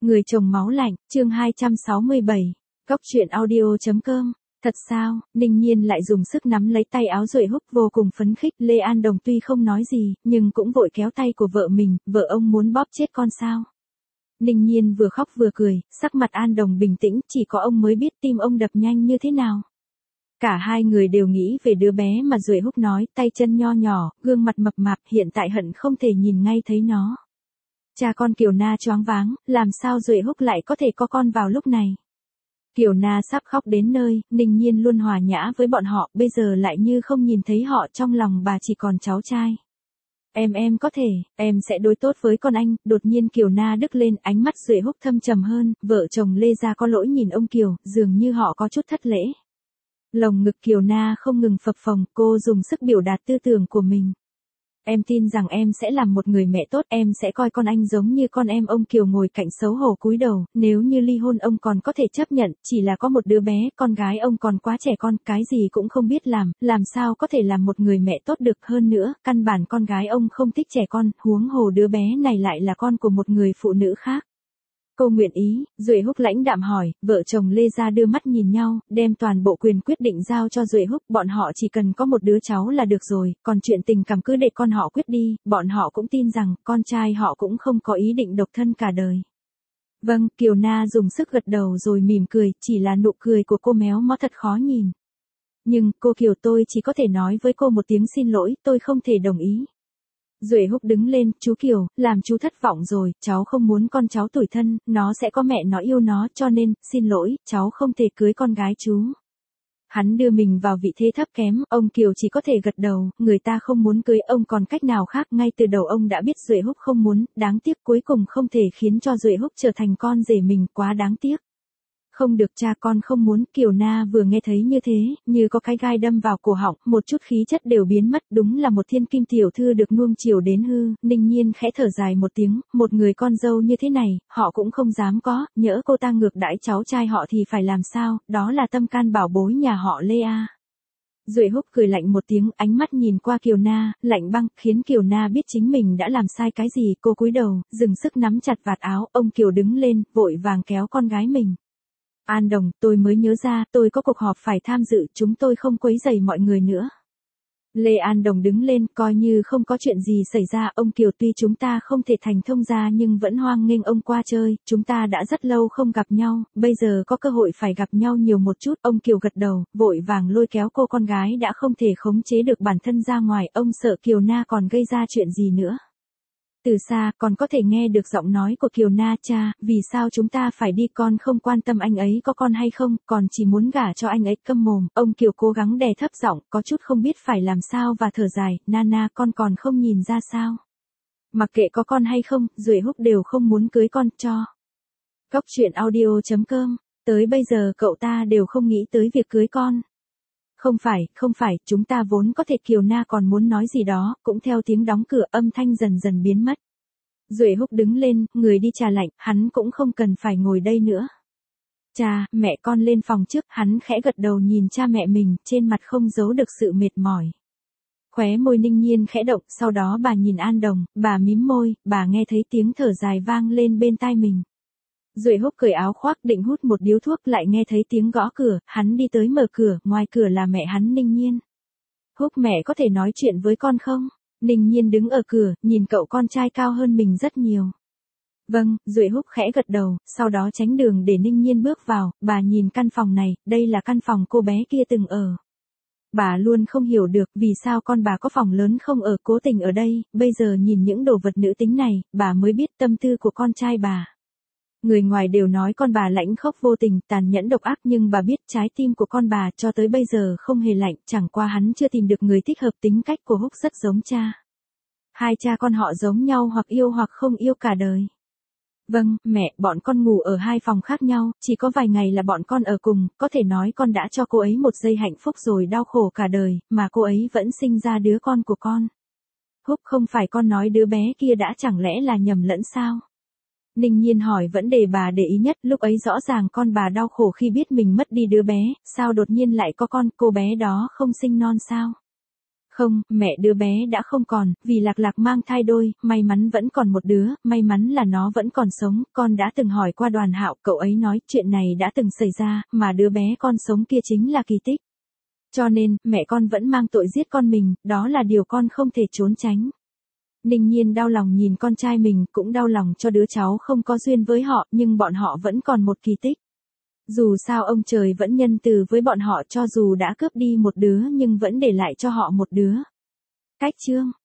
Người chồng máu lạnh, chương 267, Cóc truyện audio.com. Thật sao? Ninh Nhiên lại dùng sức nắm lấy tay áo Duệ Húc vô cùng phấn khích. Lê An Đồng tuy không nói gì, nhưng cũng vội kéo tay của vợ mình, vợ ông muốn bóp chết con sao? Ninh Nhiên vừa khóc vừa cười, sắc mặt An Đồng bình tĩnh, chỉ có ông mới biết tim ông đập nhanh như thế nào. Cả hai người đều nghĩ về đứa bé mà Duệ Húc nói, tay chân nho nhỏ, gương mặt mập mạp, hiện tại hận không thể nhìn ngay thấy nó. Cha con Kiều Na choáng váng, làm sao Duệ Húc lại có thể có con vào lúc này? Kiều Na sắp khóc đến nơi, Ninh Nhiên luôn hòa nhã với bọn họ, bây giờ lại như không nhìn thấy họ, trong lòng bà chỉ còn cháu trai. Em có thể, em sẽ đối tốt với con anh. Đột nhiên Kiều Na đứt lên, ánh mắt Duệ Húc thâm trầm hơn, vợ chồng Lê Gia có lỗi nhìn ông Kiều, dường như họ có chút thất lễ. Lồng ngực Kiều Na không ngừng phập phồng, cô dùng sức biểu đạt tư tưởng của mình. Em tin rằng em sẽ làm một người mẹ tốt, em sẽ coi con anh giống như con em. Ông Kiều ngồi cạnh xấu hổ cúi đầu, nếu như ly hôn ông còn có thể chấp nhận, chỉ là có một đứa bé, con gái ông còn quá trẻ con, cái gì cũng không biết làm sao có thể làm một người mẹ tốt được. Hơn nữa, căn bản con gái ông không thích trẻ con, huống hồ đứa bé này lại là con của một người phụ nữ khác. Cô nguyện ý? Duệ Húc lãnh đạm hỏi. Vợ chồng Lê Gia đưa mắt nhìn nhau, đem toàn bộ quyền quyết định giao cho Duệ Húc. Bọn họ chỉ cần có một đứa cháu là được rồi, còn chuyện tình cảm cứ để con họ quyết đi. Bọn họ cũng tin rằng con trai họ cũng không có ý định độc thân cả đời. Vâng, Kiều Na dùng sức gật đầu rồi mỉm cười, chỉ là nụ cười của cô méo mó thật khó nhìn. Nhưng, cô Kiều, tôi chỉ có thể nói với cô một tiếng xin lỗi, tôi không thể đồng ý. Duệ Húc đứng lên, chú Kiều, làm chú thất vọng rồi, cháu không muốn con cháu tủi thân, nó sẽ có mẹ nó yêu nó, cho nên, xin lỗi, cháu không thể cưới con gái chú. Hắn đưa mình vào vị thế thấp kém, ông Kiều chỉ có thể gật đầu, người ta không muốn cưới ông còn cách nào khác, ngay từ đầu ông đã biết Duệ Húc không muốn, đáng tiếc cuối cùng không thể khiến cho Duệ Húc trở thành con rể mình, quá đáng tiếc. Không được, cha con không muốn. Kiều Na vừa nghe thấy như thế, như có cái gai đâm vào cổ họng, một chút khí chất đều biến mất, đúng là một thiên kim tiểu thư được nuông chiều đến hư. Ninh Nhiên khẽ thở dài một tiếng, một người con dâu như thế này, họ cũng không dám có, nhỡ cô ta ngược đãi cháu trai họ thì phải làm sao, đó là tâm can bảo bối nhà họ Lê A. Duệ Húc cười lạnh một tiếng, ánh mắt nhìn qua Kiều Na, lạnh băng, khiến Kiều Na biết chính mình đã làm sai cái gì. Cô cúi đầu, dừng sức nắm chặt vạt áo, ông Kiều đứng lên, vội vàng kéo con gái mình. An Đồng, tôi mới nhớ ra, tôi có cuộc họp phải tham dự, chúng tôi không quấy rầy mọi người nữa. Lê An Đồng đứng lên, coi như không có chuyện gì xảy ra. Ông Kiều, tuy chúng ta không thể thành thông gia nhưng vẫn hoan nghênh ông qua chơi, chúng ta đã rất lâu không gặp nhau, bây giờ có cơ hội phải gặp nhau nhiều một chút. Ông Kiều gật đầu, vội vàng lôi kéo cô con gái đã không thể khống chế được bản thân ra ngoài, ông sợ Kiều Na còn gây ra chuyện gì nữa. Từ xa, còn có thể nghe được giọng nói của Kiều Na. Cha, vì sao chúng ta phải đi, con không quan tâm anh ấy có con hay không, còn chỉ muốn gả cho anh ấy. Câm mồm, ông Kiều cố gắng đè thấp giọng, có chút không biết phải làm sao và thở dài, Nana, con còn không nhìn ra sao. Mặc kệ có con hay không, Duệ Húc đều không muốn cưới con, cho. Cóc truyện audio.com, tới bây giờ cậu ta đều không nghĩ tới việc cưới con. Không phải, chúng ta vốn có thể. Kiều Na còn muốn nói gì đó, cũng theo tiếng đóng cửa, âm thanh dần dần biến mất. Duệ Húc đứng lên, người đi trà lạnh, hắn cũng không cần phải ngồi đây nữa. Cha, mẹ con lên phòng trước. Hắn khẽ gật đầu nhìn cha mẹ mình, trên mặt không giấu được sự mệt mỏi. Khóe môi Ninh Nhiên khẽ động, sau đó bà nhìn An Đồng, bà mím môi, bà nghe thấy tiếng thở dài vang lên bên tai mình. Duệ Húc cởi áo khoác định hút một điếu thuốc, lại nghe thấy tiếng gõ cửa, hắn đi tới mở cửa, ngoài cửa là mẹ hắn Ninh Nhiên. Húc, mẹ có thể nói chuyện với con không? Ninh Nhiên đứng ở cửa, nhìn cậu con trai cao hơn mình rất nhiều. Vâng, Duệ Húc khẽ gật đầu, sau đó tránh đường để Ninh Nhiên bước vào. Bà nhìn căn phòng này, đây là căn phòng cô bé kia từng ở. Bà luôn không hiểu được vì sao con bà có phòng lớn không ở, cố tình ở đây. Bây giờ nhìn những đồ vật nữ tính này, bà mới biết tâm tư của con trai bà. Người ngoài đều nói con bà lãnh khốc vô tình, tàn nhẫn độc ác, nhưng bà biết trái tim của con bà cho tới bây giờ không hề lạnh, chẳng qua hắn chưa tìm được người thích hợp. Tính cách của Húc rất giống cha. Hai cha con họ giống nhau, hoặc yêu hoặc không yêu cả đời. Vâng, mẹ, bọn con ngủ ở hai phòng khác nhau, chỉ có vài ngày là bọn con ở cùng, có thể nói con đã cho cô ấy một giây hạnh phúc rồi đau khổ cả đời, mà cô ấy vẫn sinh ra đứa con của con. Húc, không phải con nói đứa bé kia đã chẳng lẽ là nhầm lẫn sao? Ninh Nhiên hỏi vấn đề bà để ý nhất, lúc ấy rõ ràng con bà đau khổ khi biết mình mất đi đứa bé, sao đột nhiên lại có con, cô bé đó không sinh non sao? Không, mẹ đứa bé đã không còn, vì Lạc Lạc mang thai đôi, may mắn vẫn còn một đứa, may mắn là nó vẫn còn sống, con đã từng hỏi qua Đoàn Hạo, cậu ấy nói chuyện này đã từng xảy ra, mà đứa bé con sống kia chính là kỳ tích. Cho nên, mẹ con vẫn mang tội giết con mình, đó là điều con không thể trốn tránh. Ninh Nhiên đau lòng nhìn con trai mình, cũng đau lòng cho đứa cháu không có duyên với họ, nhưng bọn họ vẫn còn một kỳ tích. Dù sao ông trời vẫn nhân từ với bọn họ, cho dù đã cướp đi một đứa nhưng vẫn để lại cho họ một đứa. Cách chương